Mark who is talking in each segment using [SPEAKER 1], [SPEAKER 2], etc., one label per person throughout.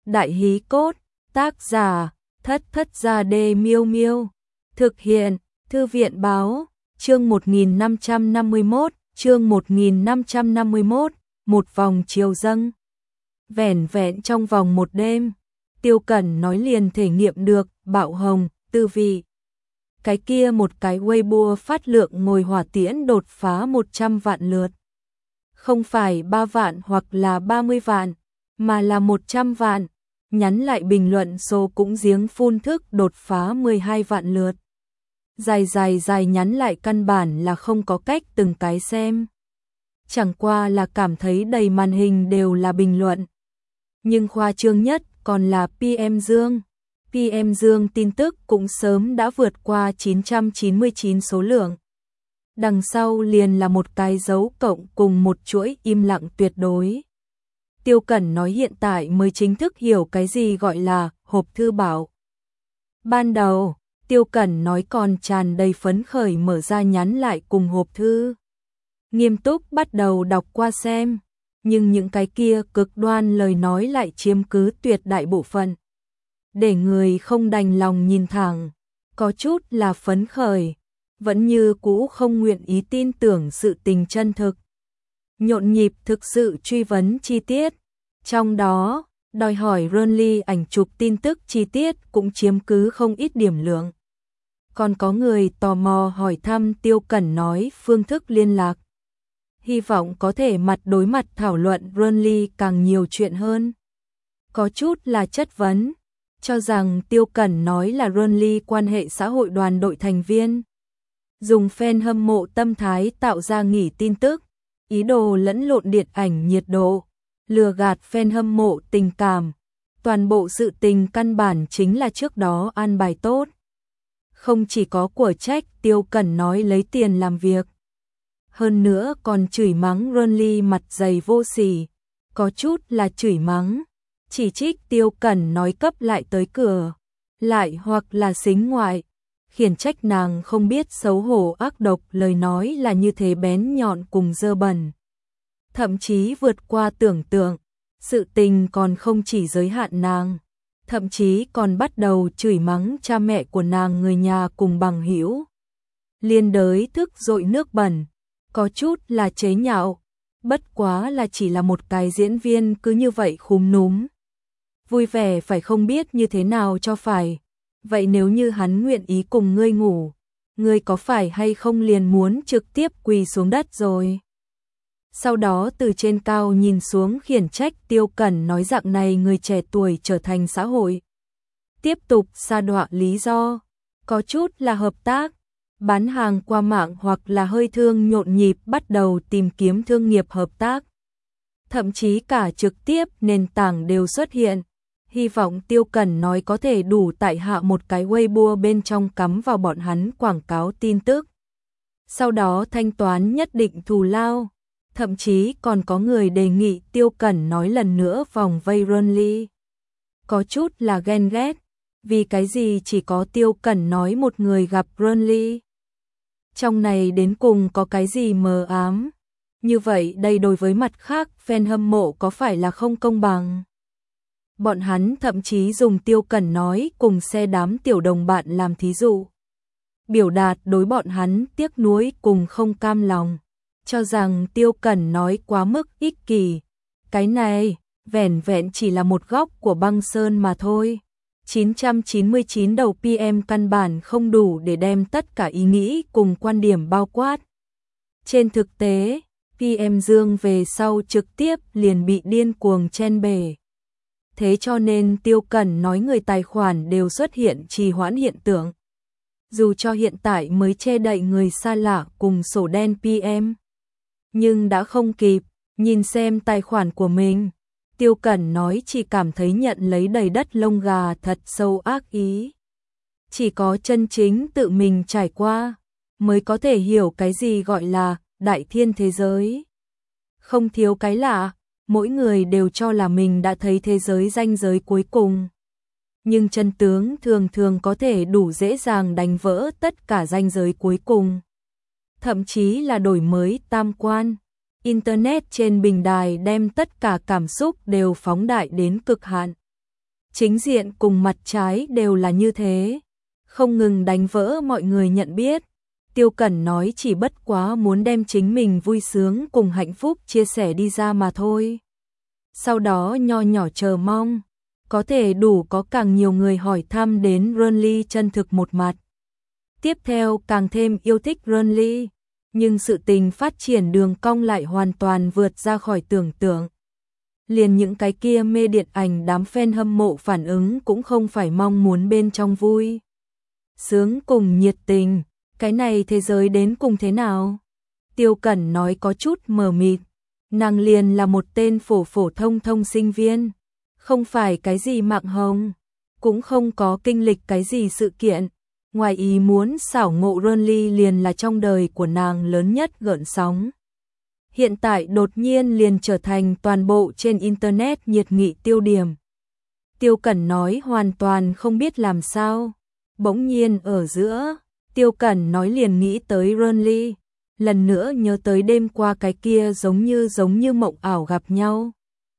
[SPEAKER 1] Đại hí cốt, tác giả, Thất Thất Gia Đê Miêu Miêu. Thực hiện, Thư viện báo, chương 1551, một vòng chiều dâng. Vẻn vẹn trong vòng một đêm, Tiêu Cẩn nói liền thể nghiệm được bạo hồng, tư vị. Cái kia một cái Weibo phát lượng ngồi hỏa tiễn đột phá 100 vạn lượt. Không phải 3 vạn hoặc là 30 vạn, mà là 100 vạn. Nhắn lại bình luận số cũng giếng phun thức đột phá 12 vạn lượt. Dài nhắn lại căn bản là không có cách từng cái xem. Chẳng qua là cảm thấy đầy màn hình đều là bình luận. Nhưng khoa trương nhất còn là PM Dương. PM Dương tin tức cũng sớm đã vượt qua 999 số lượng. Đằng sau liền là một cái dấu cộng cùng một chuỗi im lặng tuyệt đối. Tiêu Cẩn nói hiện tại mới chính thức hiểu cái gì gọi là hộp thư bảo. Ban đầu, Tiêu Cẩn nói còn tràn đầy phấn khởi mở ra nhắn lại cùng hộp thư. Nghiêm túc bắt đầu đọc qua xem, nhưng những cái kia cực đoan lời nói lại chiếm cứ tuyệt đại bộ phận. Để người không đành lòng nhìn thẳng, có chút là phấn khởi, vẫn như cũ không nguyện ý tin tưởng sự tình chân thực. Nhộn nhịp thực sự truy vấn chi tiết, trong đó, đòi hỏi Runly ảnh chụp tin tức chi tiết cũng chiếm cứ không ít điểm lượng. Còn có người tò mò hỏi thăm Tiêu Cẩn nói phương thức liên lạc. Hy vọng có thể mặt đối mặt thảo luận Runly càng nhiều chuyện hơn. Có chút là chất vấn, cho rằng Tiêu Cẩn nói là Runly quan hệ xã hội đoàn đội thành viên. Dùng fan hâm mộ tâm thái tạo ra nghỉ tin tức, ý đồ lẫn lộn điện ảnh nhiệt độ, lừa gạt fan hâm mộ tình cảm. Toàn bộ sự tình căn bản chính là trước đó an bài tốt. Không chỉ có của trách Tiêu Cẩn nói lấy tiền làm việc. Hơn nữa còn chửi mắng Runly mặt dày vô sỉ. Có chút là chửi mắng, chỉ trích Tiêu Cẩn nói cấp lại tới cửa. Lại hoặc là xính ngoại, khiển trách nàng không biết xấu hổ ác độc, lời nói là như thế bén nhọn cùng dơ bẩn. Thậm chí vượt qua tưởng tượng, sự tình còn không chỉ giới hạn nàng, thậm chí còn bắt đầu chửi mắng cha mẹ của nàng, người nhà cùng bằng hữu. Liên đới thức dội nước bẩn, có chút là chế nhạo, bất quá là chỉ là một cái diễn viên cứ như vậy khúm núm. Vui vẻ phải không biết như thế nào cho phải. Vậy nếu như hắn nguyện ý cùng ngươi ngủ, ngươi có phải hay không liền muốn trực tiếp quỳ xuống đất rồi? Sau đó từ trên cao nhìn xuống khiển trách Tiêu Cẩn nói dạng này người trẻ tuổi trở thành xã hội. Tiếp tục sa đọa lý do, có chút là hợp tác, bán hàng qua mạng hoặc là hơi thương nhộn nhịp bắt đầu tìm kiếm thương nghiệp hợp tác. Thậm chí cả trực tiếp nền tảng đều xuất hiện. Hy vọng Tiêu Cẩn nói có thể đủ tại hạ một cái Weibo bên trong cắm vào bọn hắn quảng cáo tin tức. Sau đó thanh toán nhất định thù lao. Thậm chí còn có người đề nghị Tiêu Cẩn nói lần nữa vòng vây Runly. Có chút là ghen ghét, vì cái gì chỉ có Tiêu Cẩn nói một người gặp Runly. Trong này đến cùng có cái gì mờ ám. Như vậy đây đối với mặt khác fan hâm mộ có phải là không công bằng? Bọn hắn thậm chí dùng Tiêu Cẩn nói cùng xe đám tiểu đồng bạn làm thí dụ. Biểu đạt đối bọn hắn tiếc nuối cùng không cam lòng. Cho rằng Tiêu Cẩn nói quá mức ích kỷ. Cái này, vẻn vẹn chỉ là một góc của băng sơn mà thôi. 999 đầu PM căn bản không đủ để đem tất cả ý nghĩ cùng quan điểm bao quát. Trên thực tế, PM Dương về sau trực tiếp liền bị điên cuồng chen bể. Thế cho nên Tiêu Cẩn nói người tài khoản đều xuất hiện trì hoãn hiện tượng. Dù cho hiện tại mới che đậy người xa lạ cùng sổ đen PM. Nhưng đã không kịp, nhìn xem tài khoản của mình. Tiêu Cẩn nói chỉ cảm thấy nhận lấy đầy đất lông gà thật sâu ác ý. Chỉ có chân chính tự mình trải qua, mới có thể hiểu cái gì gọi là đại thiên thế giới. Không thiếu cái lạ. Mỗi người đều cho là mình đã thấy thế giới ranh giới cuối cùng. Nhưng chân tướng thường thường có thể đủ dễ dàng đánh vỡ tất cả ranh giới cuối cùng. Thậm chí là đổi mới tam quan. Internet trên bình đài đem tất cả cảm xúc đều phóng đại đến cực hạn. chính diện cùng mặt trái đều là như thế, không ngừng đánh vỡ mọi người nhận biết. Tiêu Cẩn nói chỉ bất quá muốn đem chính mình vui sướng cùng hạnh phúc chia sẻ đi ra mà thôi. Sau đó nho nhỏ chờ mong, có thể đủ có càng nhiều người hỏi thăm đến Renly chân thực một mặt. Tiếp theo càng thêm yêu thích Renly, nhưng sự tình phát triển đường cong lại hoàn toàn vượt ra khỏi tưởng tượng. Liền những cái kia mê điện ảnh đám fan hâm mộ phản ứng cũng không phải mong muốn bên trong vui sướng cùng nhiệt tình, cái này thế giới đến cùng thế nào? Tiêu Cẩn nói có chút mờ mịt, nàng liền là một tên phổ phổ thông thông sinh viên, không phải cái gì mạng hồng, cũng không có kinh lịch cái gì sự kiện, ngoài ý muốn xảo ngộ Renly liền là trong đời của nàng lớn nhất gợn sóng. Hiện tại đột nhiên liền trở thành toàn bộ trên internet nhiệt nghị tiêu điểm. Tiêu Cẩn nói hoàn toàn không biết làm sao, bỗng nhiên ở giữa, Tiêu Cẩn nói liền nghĩ tới Renly, lần nữa nhớ tới đêm qua cái kia giống như mộng ảo gặp nhau.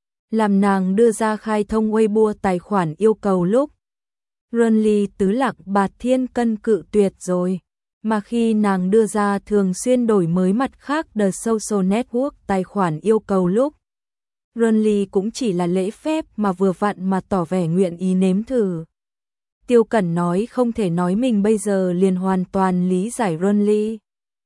[SPEAKER 1] Làm nàng đưa ra khai thông Weibo tài khoản yêu cầu lúc Renly tứ lạc bạt thiên cân cự tuyệt rồi, mà khi nàng đưa ra thường xuyên đổi mới mặt khác The Social Network tài khoản yêu cầu lúc Renly cũng chỉ là lễ phép mà vừa vặn mà tỏ vẻ nguyện ý nếm thử. Tiêu Cẩn nói không thể nói mình bây giờ liền hoàn toàn lý giải Renly.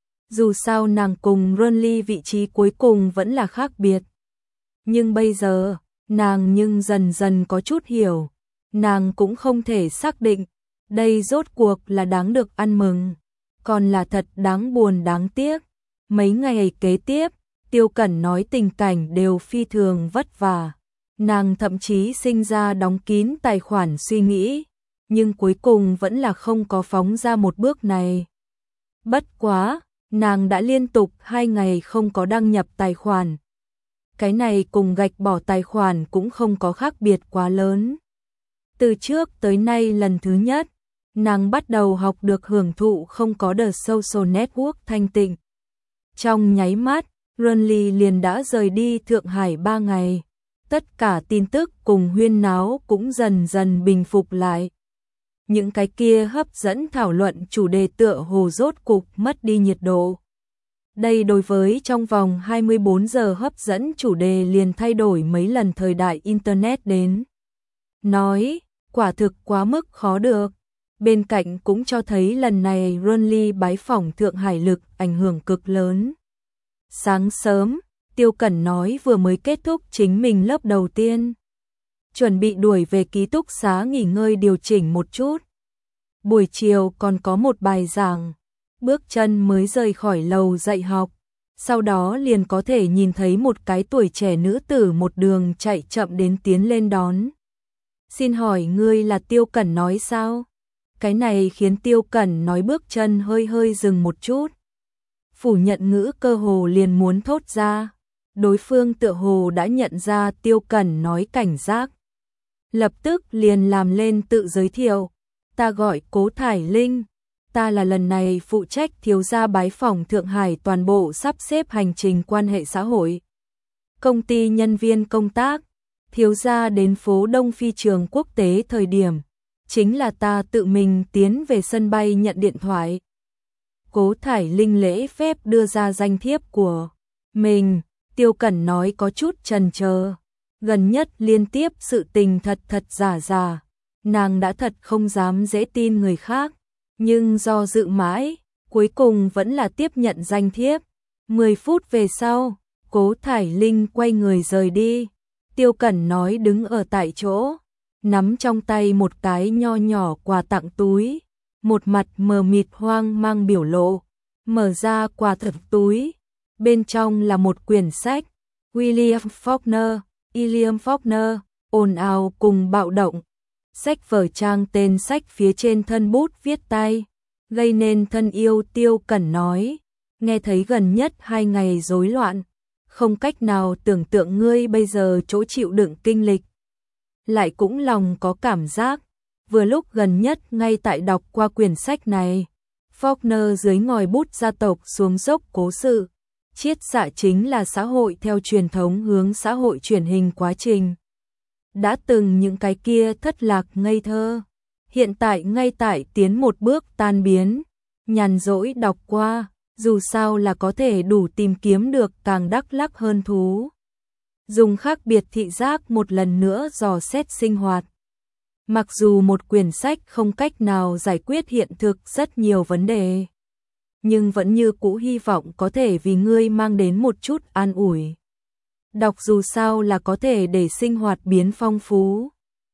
[SPEAKER 1] Dù sao nàng cùng Renly vị trí cuối cùng vẫn là khác biệt. Nhưng bây giờ, nàng nhưng dần dần có chút hiểu. Nàng cũng không thể xác định, đây rốt cuộc là đáng được ăn mừng, còn là thật đáng buồn đáng tiếc. Mấy ngày kế tiếp, Tiêu Cẩn nói tình cảnh đều phi thường vất vả. Nàng thậm chí sinh ra đóng kín tài khoản suy nghĩ, nhưng cuối cùng vẫn là không có phóng ra một bước này. Bất quá, nàng đã liên tục 2 ngày không có đăng nhập tài khoản. Cái này cùng gạch bỏ tài khoản cũng không có khác biệt quá lớn. Từ trước tới nay lần thứ nhất, nàng bắt đầu học được hưởng thụ không có The Social Network thanh tịnh. Trong nháy mắt, Renly liền đã rời đi Thượng Hải 3 ngày. Tất cả tin tức cùng huyên náo cũng dần dần bình phục lại. Những cái kia hấp dẫn thảo luận chủ đề tựa hồ rốt cục mất đi nhiệt độ. Đây đối với trong vòng 24 giờ hấp dẫn chủ đề liền thay đổi mấy lần thời đại Internet đến. Nói, quả thực quá mức khó được. Bên cạnh cũng cho thấy lần này Renly bái phỏng Thượng Hải lực ảnh hưởng cực lớn. Sáng sớm, Tiêu Cẩn nói vừa mới kết thúc chính mình lớp đầu tiên. Chuẩn bị đuổi về ký túc xá nghỉ ngơi điều chỉnh một chút. Buổi chiều còn có một bài giảng. Bước chân mới rời khỏi lầu dạy học. Sau đó liền có thể nhìn thấy một cái tuổi trẻ nữ tử một đường chạy chậm đến tiến lên đón. Xin hỏi ngươi là Tiêu Cẩn nói sao? Cái này khiến Tiêu Cẩn nói bước chân hơi dừng một chút. Phủ nhận ngữ cơ hồ liền muốn thốt ra. Đối phương tựa hồ đã nhận ra Tiêu Cẩn nói cảnh giác. Lập tức liền làm lên tự giới thiệu. Ta gọi Cố Thải Linh. Ta là lần này phụ trách thiếu gia bái phỏng Thượng Hải toàn bộ sắp xếp hành trình quan hệ xã hội. Công ty nhân viên công tác. Thiếu gia đến phố Đông Phi trường quốc tế thời điểm. Chính là ta tự mình tiến về sân bay nhận điện thoại. Cố Thải Linh lễ phép đưa ra danh thiếp của mình. Tiêu Cẩn nói có chút chần chờ. Gần nhất liên tiếp sự tình thật giả. Nàng đã thật không dám dễ tin người khác. Nhưng do dự mãi, cuối cùng vẫn là tiếp nhận danh thiếp. 10 phút về sau, Cố Thải Linh quay người rời đi. Tiêu Cẩn nói đứng ở tại chỗ, nắm trong tay một cái nho nhỏ quà tặng túi, một mặt mờ mịt hoang mang biểu lộ, mở ra quà tặng túi, bên trong là một quyển sách, William Faulkner, ồn ào cùng bạo động. Sách vở trang tên sách phía trên thân bút viết tay, gây nên thân yêu. Tiêu Cẩn nói, nghe thấy gần nhất 2 ngày rối loạn, không cách nào tưởng tượng ngươi bây giờ chỗ chịu đựng kinh lịch. Lại cũng lòng có cảm giác, vừa lúc gần nhất ngay tại đọc qua quyển sách này, Faulkner dưới ngòi bút gia tộc xuống dốc cố sự, chiết xạ chính là xã hội theo truyền thống hướng xã hội chuyển hình quá trình. Đã từng những cái kia thất lạc ngây thơ, hiện tại ngay tại tiến một bước tan biến, nhàn rỗi đọc qua, dù sao là có thể đủ tìm kiếm được càng đắc lắc hơn thú. Dùng khác biệt thị giác một lần nữa dò xét sinh hoạt. Mặc dù một quyển sách không cách nào giải quyết hiện thực rất nhiều vấn đề, nhưng vẫn như cũ hy vọng có thể vì ngươi mang đến một chút an ủi. Đọc dù sao là có thể để sinh hoạt biến phong phú.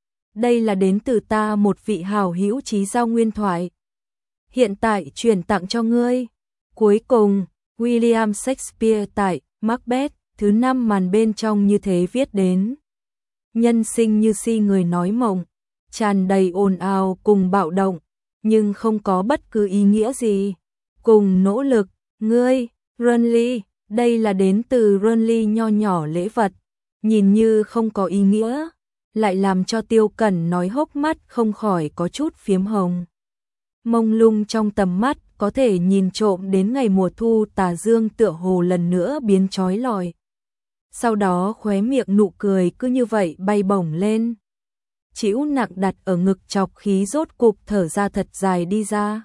[SPEAKER 1] Đây là đến từ ta một vị hảo hữu chí giao nguyên thoại. Hiện tại truyền tặng cho ngươi. Cuối cùng, William Shakespeare tại Macbeth thứ 5 màn bên trong như thế viết đến. Nhân sinh như si người nói mộng, tràn đầy ồn ào cùng bạo động, nhưng không có bất cứ ý nghĩa gì. Cùng nỗ lực, ngươi, Renly, đây là đến từ Renly nho nhỏ lễ vật, nhìn như không có ý nghĩa, lại làm cho Tiêu Cẩn nói hốc mắt không khỏi có chút phiếm hồng. Mông lung trong tầm mắt có thể nhìn trộm đến ngày mùa thu tà dương tựa hồ lần nữa biến chói lọi. Sau đó khóe miệng nụ cười cứ như vậy bay bổng lên. Chĩu nặng đặt ở ngực chọc khí rốt cục thở ra thật dài đi ra.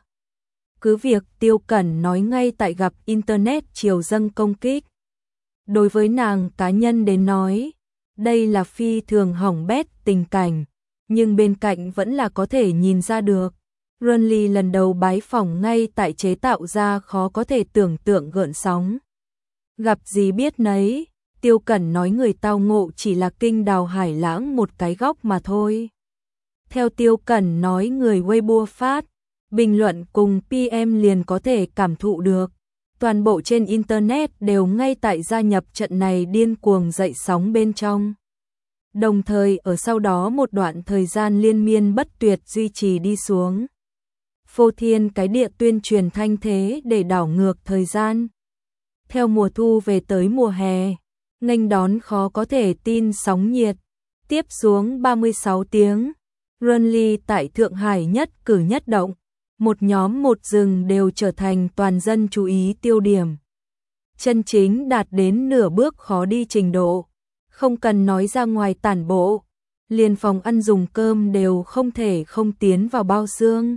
[SPEAKER 1] Cứ việc Tiêu Cẩn nói ngay tại gặp Internet triều dâng công kích. Đối với nàng cá nhân đến nói, đây là phi thường hỏng bét tình cảnh, nhưng bên cạnh vẫn là có thể nhìn ra được. Renly lần đầu bái phỏng ngay tại chế tạo ra khó có thể tưởng tượng gợn sóng. Gặp gì biết nấy, Tiêu Cẩn nói người tao ngộ chỉ là kinh đào hải lãng một cái góc mà thôi. Theo Tiêu Cẩn nói người Weibo phát, bình luận cùng PM liền có thể cảm thụ được. Toàn bộ trên Internet đều ngay tại gia nhập trận này điên cuồng dậy sóng bên trong. Đồng thời ở sau đó một đoạn thời gian liên miên bất tuyệt duy trì đi xuống. Phô thiên cái địa tuyên truyền thanh thế để đảo ngược thời gian. Theo mùa thu về tới mùa hè, nghênh đón khó có thể tin sóng nhiệt. Tiếp xuống 36 tiếng, Renly tại Thượng Hải nhất cử nhất động. Một nhóm một rừng đều trở thành toàn dân chú ý tiêu điểm. Chân chính đạt đến nửa bước khó đi trình độ. Không cần nói ra ngoài tản bộ, liền phòng ăn dùng cơm đều không thể không tiến vào bao xương.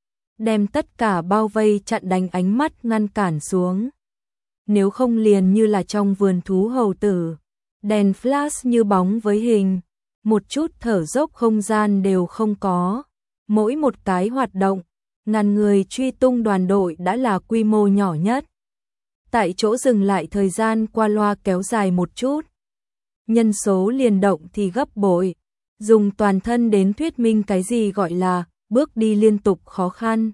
[SPEAKER 1] Đem tất cả bao vây chặn đánh ánh mắt ngăn cản xuống. Nếu không liền như là trong vườn thú hầu tử, đèn flash như bóng với hình, một chút thở dốc không gian đều không có. Mỗi một cái hoạt động, ngàn người truy tung đoàn đội đã là quy mô nhỏ nhất. Tại chỗ dừng lại thời gian qua loa kéo dài một chút. Nhân số liền động thì gấp bội, dùng toàn thân đến thuyết minh cái gì gọi là bước đi liên tục khó khăn.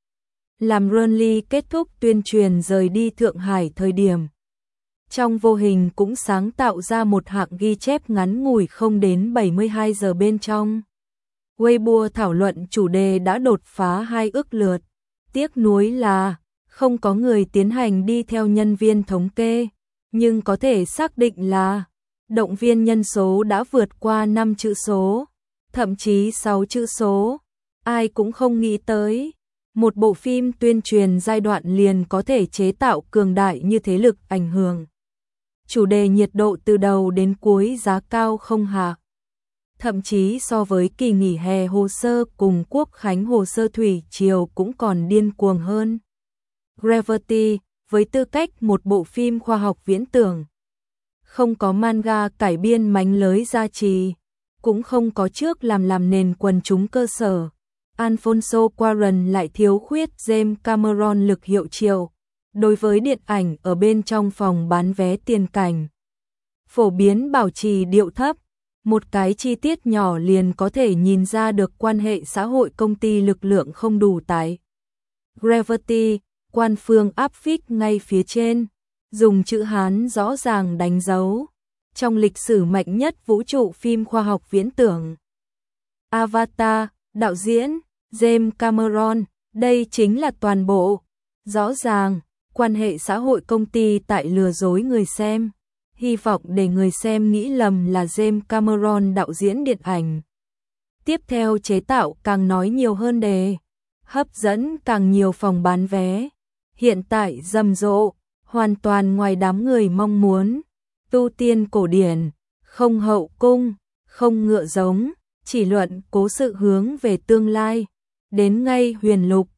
[SPEAKER 1] Làm Renly kết thúc tuyên truyền rời đi Thượng Hải thời điểm. Trong vô hình cũng sáng tạo ra một hạng ghi chép ngắn ngủi không đến 72 giờ bên trong. Weibo thảo luận chủ đề đã đột phá 2 ức lượt. Tiếc nuối là không có người tiến hành đi theo nhân viên thống kê, nhưng có thể xác định là động viên nhân số đã vượt qua 5 chữ số, thậm chí 6 chữ số. Ai cũng không nghĩ tới, một bộ phim tuyên truyền giai đoạn liền có thể chế tạo cường đại như thế lực ảnh hưởng. Chủ đề nhiệt độ từ đầu đến cuối giá cao không hạ. Thậm chí so với kỳ nghỉ hè hồ sơ cùng Quốc khánh hồ sơ thủy triều cũng còn điên cuồng hơn. Gravity, với tư cách một bộ phim khoa học viễn tưởng, không có manga cải biên mánh lới gia trì, cũng không có trước làm nền quần chúng cơ sở. Alfonso Cuarón lại thiếu khuyết James Cameron lực hiệu triệu. Đối với điện ảnh ở bên trong phòng bán vé tiền cảnh, phổ biến bảo trì điệu thấp, một cái chi tiết nhỏ liền có thể nhìn ra được quan hệ xã hội công ty lực lượng không đủ tại Gravity, quan phương áp phích ngay phía trên, dùng chữ Hán rõ ràng đánh dấu, trong lịch sử mạnh nhất vũ trụ phim khoa học viễn tưởng. Avatar, đạo diễn, James Cameron, đây chính là toàn bộ. Rõ ràng, quan hệ xã hội công ty tại lừa dối người xem. Hy vọng để người xem nghĩ lầm là James Cameron đạo diễn điện ảnh. Tiếp theo chế tạo càng nói nhiều hơn đề, hấp dẫn càng nhiều phòng bán vé. Hiện tại rầm rộ, hoàn toàn ngoài đám người mong muốn. Tu tiên cổ điển, không hậu cung, không ngựa giống, chỉ luận cố sự hướng về tương lai. Đến ngay Huyền Lục,